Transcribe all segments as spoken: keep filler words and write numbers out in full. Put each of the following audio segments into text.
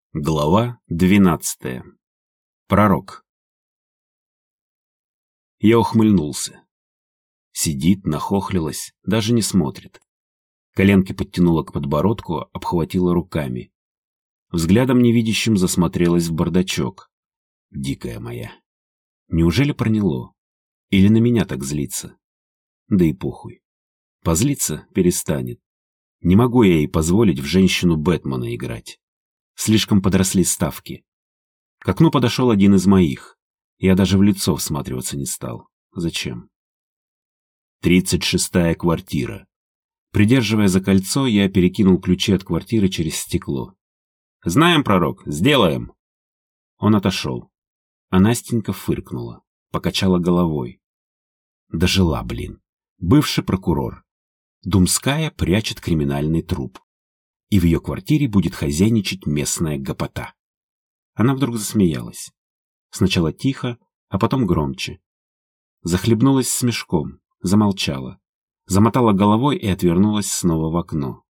Глава двенадцатая. Пророк. Я ухмыльнулся. Сидит, нахохлилась, даже не смотрит. Коленки подтянула к подбородку, обхватила руками. Взглядом невидящим засмотрелась в бардачок. Дикая моя. Неужели проняло? Или на меня так злится? Да и похуй. Позлиться перестанет. Не могу я ей позволить в женщину Бэтмена играть. Слишком подросли ставки. К окну подошел один из моих. Я даже в лицо всматриваться не стал. Зачем? Тридцать шестая квартира. Придерживая за кольцо, я перекинул ключи от квартиры через стекло. «Знаем, пророк, сделаем!» Он отошел. А Настенька фыркнула, покачала головой. Дожила, блин. Бывший прокурор. Думская прячет криминальный труп. И в ее квартире будет хозяйничать местная гопота. Она вдруг засмеялась. Сначала тихо, а потом громче. Захлебнулась смешком, замолчала. Замотала головой и отвернулась снова в окно.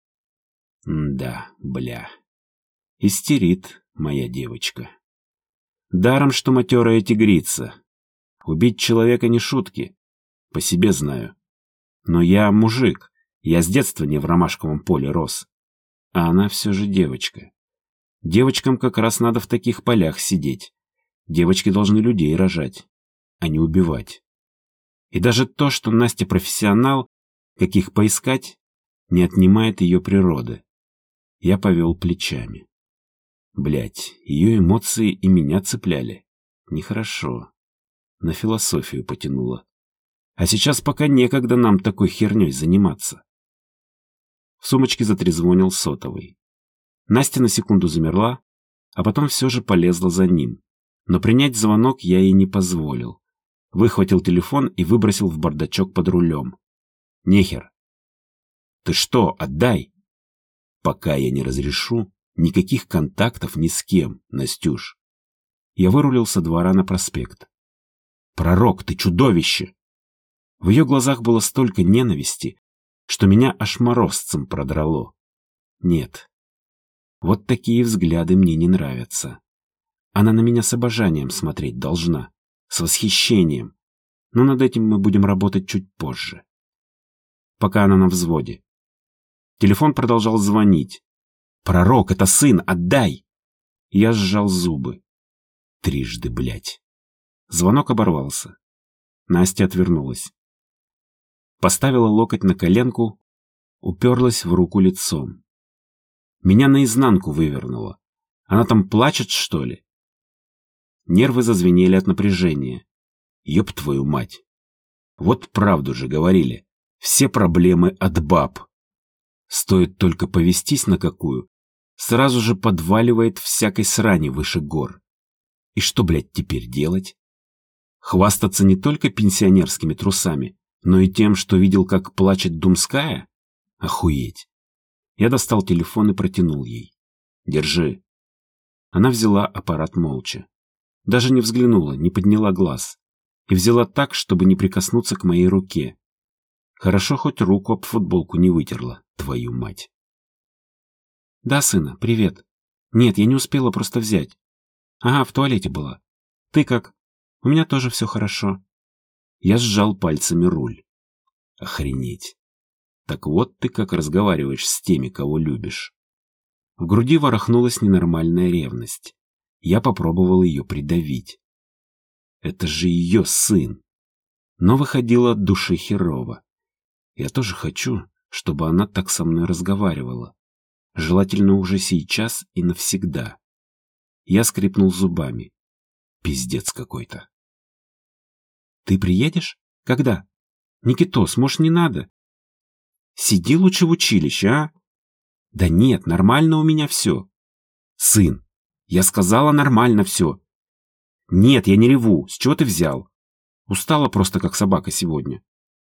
Да, бля. Истерит моя девочка. Даром, что матерая тигрица. Убить человека не шутки. По себе знаю. Но я мужик. Я с детства не в ромашковом поле рос. А она все же девочка. Девочкам как раз надо в таких полях сидеть. Девочки должны людей рожать, а не убивать. И даже то, что Настя профессионал, каких поискать, не отнимает ее природы. Я повел плечами. Блять, ее эмоции и меня цепляли. Нехорошо. На философию потянуло. А сейчас пока некогда нам такой херней заниматься. В сумочке затрезвонил сотовый. Настя на секунду замерла, а потом все же полезла за ним. Но принять звонок я ей не позволил. Выхватил телефон и выбросил в бардачок под рулем. Нехер. Ты что, отдай? Пока я не разрешу, никаких контактов ни с кем, Настюш. Я вырулил со двора на проспект. Пророк, ты чудовище! В ее глазах было столько ненависти, что меня аж морозцем продрало. Нет. Вот такие взгляды мне не нравятся. Она на меня с обожанием смотреть должна, с восхищением. Но над этим мы будем работать чуть позже. Пока она на взводе. Телефон продолжал звонить. «Пророк, это сын, отдай!» Я сжал зубы. Трижды, блядь. Звонок оборвался. Настя отвернулась. Поставила локоть на коленку, уперлась в руку лицом. Меня наизнанку вывернуло. Она там плачет, что ли? Нервы зазвенели от напряжения. Ёб твою мать. Вот правду же говорили. Все проблемы от баб. Стоит только повестись на какую, сразу же подваливает всякой срани выше гор. И что, блядь, теперь делать? Хвастаться не только пенсионерскими трусами, но и тем, что видел, как плачет Думская? Охуеть. Я достал телефон и протянул ей. Держи. Она взяла аппарат молча. Даже не взглянула, не подняла глаз. И взяла так, чтобы не прикоснуться к моей руке. Хорошо, хоть руку об футболку не вытерла, твою мать. Да, сына, привет. Нет, я не успела просто взять. Ага, в туалете была. Ты как? У меня тоже все хорошо. Я сжал пальцами руль. Охренеть. Так вот ты как разговариваешь с теми, кого любишь. В груди ворохнулась ненормальная ревность. Я попробовал ее придавить. Это же ее сын. Но выходило от души херово. Я тоже хочу, чтобы она так со мной разговаривала. Желательно уже сейчас и навсегда. Я скрипнул зубами. Пиздец какой-то. Ты приедешь? Когда? Никитос, может, не надо? Сиди лучше в училище, а? Да нет, нормально у меня все. Сын, я сказала, нормально все. Нет, я не реву. С чего ты взял? Устала просто как собака сегодня.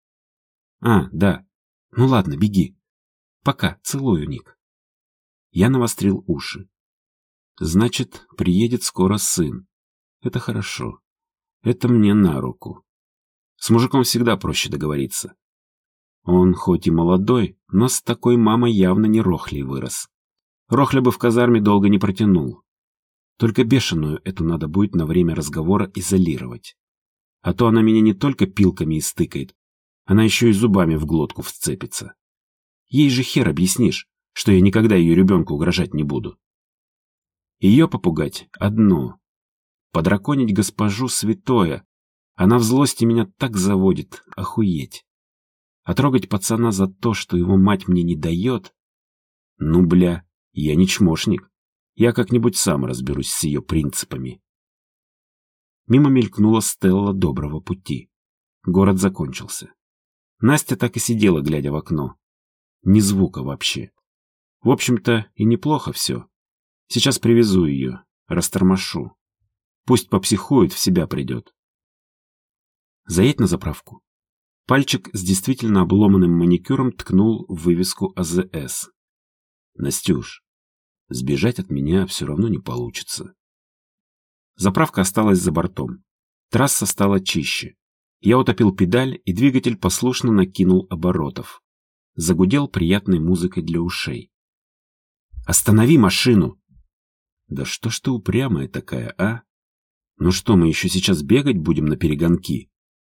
А, да. Ну ладно, беги. Пока, целую, Ник. Я навострил уши. Значит, приедет скоро сын. Это хорошо. Это мне на руку. С мужиком всегда проще договориться. Он хоть и молодой, но с такой мамой явно не Рохлей вырос. Рохля бы в казарме долго не протянул. Только бешеную эту надо будет на время разговора изолировать. А то она меня не только пилками истыкает, она еще и зубами в глотку вцепится. Ей же хер объяснишь, что я никогда ее ребенку угрожать не буду. Ее попугать одно. Подраконить госпожу святое. Она в злости меня так заводит, охуеть. А трогать пацана за то, что его мать мне не дает? Ну, бля, я не чмошник. Я как-нибудь сам разберусь с ее принципами. Мимо мелькнула Стелла доброго пути. Город закончился. Настя так и сидела, глядя в окно. Ни звука вообще. В общем-то, и неплохо все. Сейчас привезу ее, растормошу. Пусть попсихует, в себя придет. Заедь на заправку. Пальчик с действительно обломанным маникюром ткнул в вывеску А Зэ Эс. Настюш, сбежать от меня все равно не получится. Заправка осталась за бортом. Трасса стала чище. Я утопил педаль, и двигатель послушно накинул оборотов. Загудел приятной музыкой для ушей. «Останови машину!» «Да что ж ты упрямая такая, а? Ну что, мы еще сейчас бегать будем на перегонки?»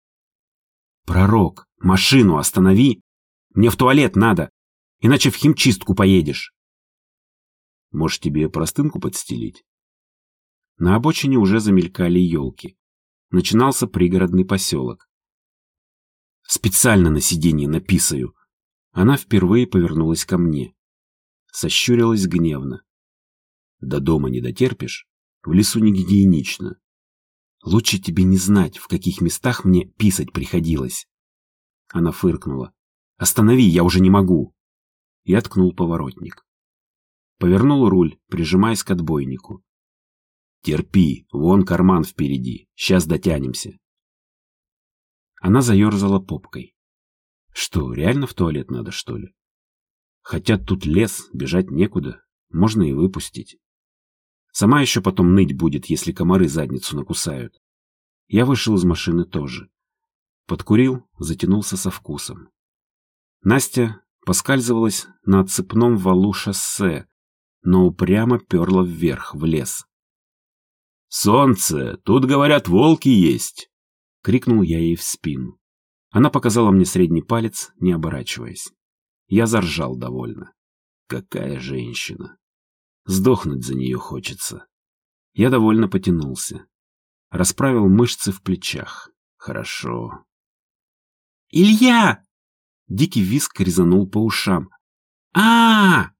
«Пророк, машину останови! Мне в туалет надо, иначе в химчистку поедешь!» «Может, тебе простынку подстелить?» На обочине уже замелькали елки. Начинался пригородный поселок. «Специально на сиденье написаю!» Она впервые повернулась ко мне. Сощурилась гневно. «До дома не дотерпишь? В лесу не гигиенично. Лучше тебе не знать, в каких местах мне писать приходилось». Она фыркнула. «Останови, я уже не могу!» Я ткнул поворотник. Повернул руль, прижимаясь к отбойнику. «Терпи, вон карман впереди, сейчас дотянемся». Она заерзала попкой. Что, реально в туалет надо, что ли? Хотя тут лес, бежать некуда, можно и выпустить. Сама еще потом ныть будет, если комары задницу накусают. Я вышел из машины тоже. Подкурил, затянулся со вкусом. Настя поскальзывалась на отцепном валу шоссе, но упрямо перла вверх, в лес. «Солнце, тут, говорят, волки есть!» — крикнул я ей в спину. Она показала мне средний палец, не оборачиваясь. Я заржал довольно. Какая женщина! Сдохнуть за нее хочется. Я довольно потянулся. Расправил мышцы в плечах. Хорошо. «Илья!» Дикий визг резанул по ушам. а, -а, -а